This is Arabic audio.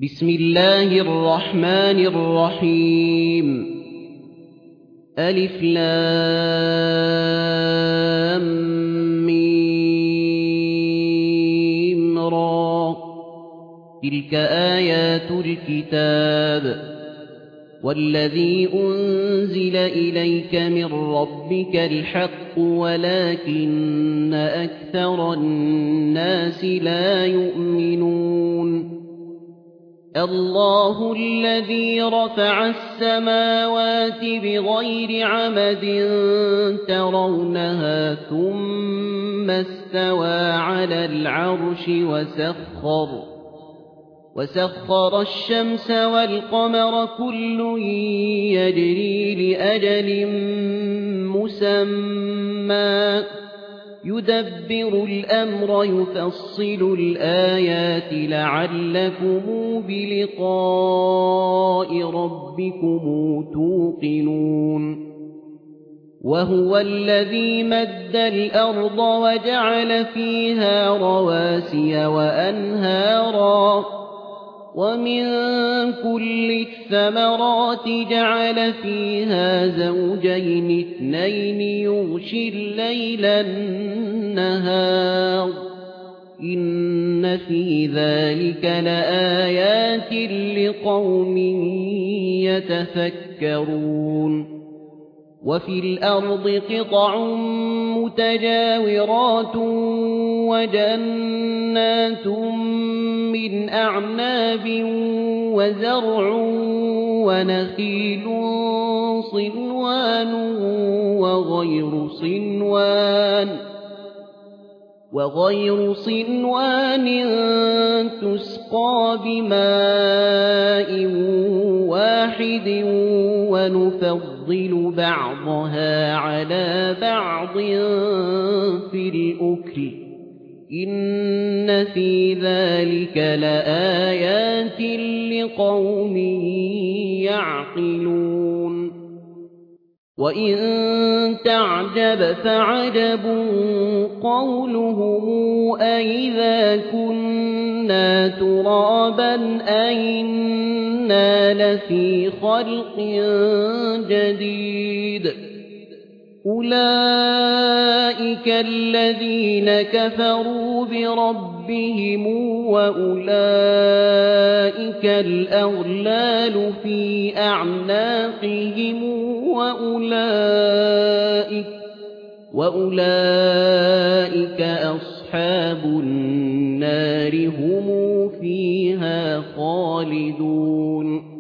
بسم الله الرحمن الرحيم ألف لام ميم را تلك آيات الكتاب والذي أنزل إليك من ربك الحق ولكن أكثر الناس لا يؤمنون الله الذي رفع السماوات بغير عمد ترونها ثم استوى على العرش وسخر الشمس والقمر كل يجري لأجل مسمى يدبر الأمر يفصل الآيات لعلكم بلقاء ربكم توقنون وهو الذي مد الأرض وجعل فيها رواسي وأنهارا ومن كل الثمرات جعل فيها زوجين اثنين يغشي الليل النهار إن في ذلك لآيات لقوم يتفكرون وفي الأرض قطع متجاورات وجنات من أعناب وزرع ونخيل صنوان وغير صنوان تسقى بماء واحد ونفضل بعضها على بعض في الأكل إن في ذلك لآيات لقوم يعقلون وإن تعجب فعجب قولهم أئذا كنا ترابا أئنا لفي خلق جديد أولئك الذين كفروا بربهم وأولئك الأغلال في أعناقهم وأولئك أصحاب النار هم فيها خالدون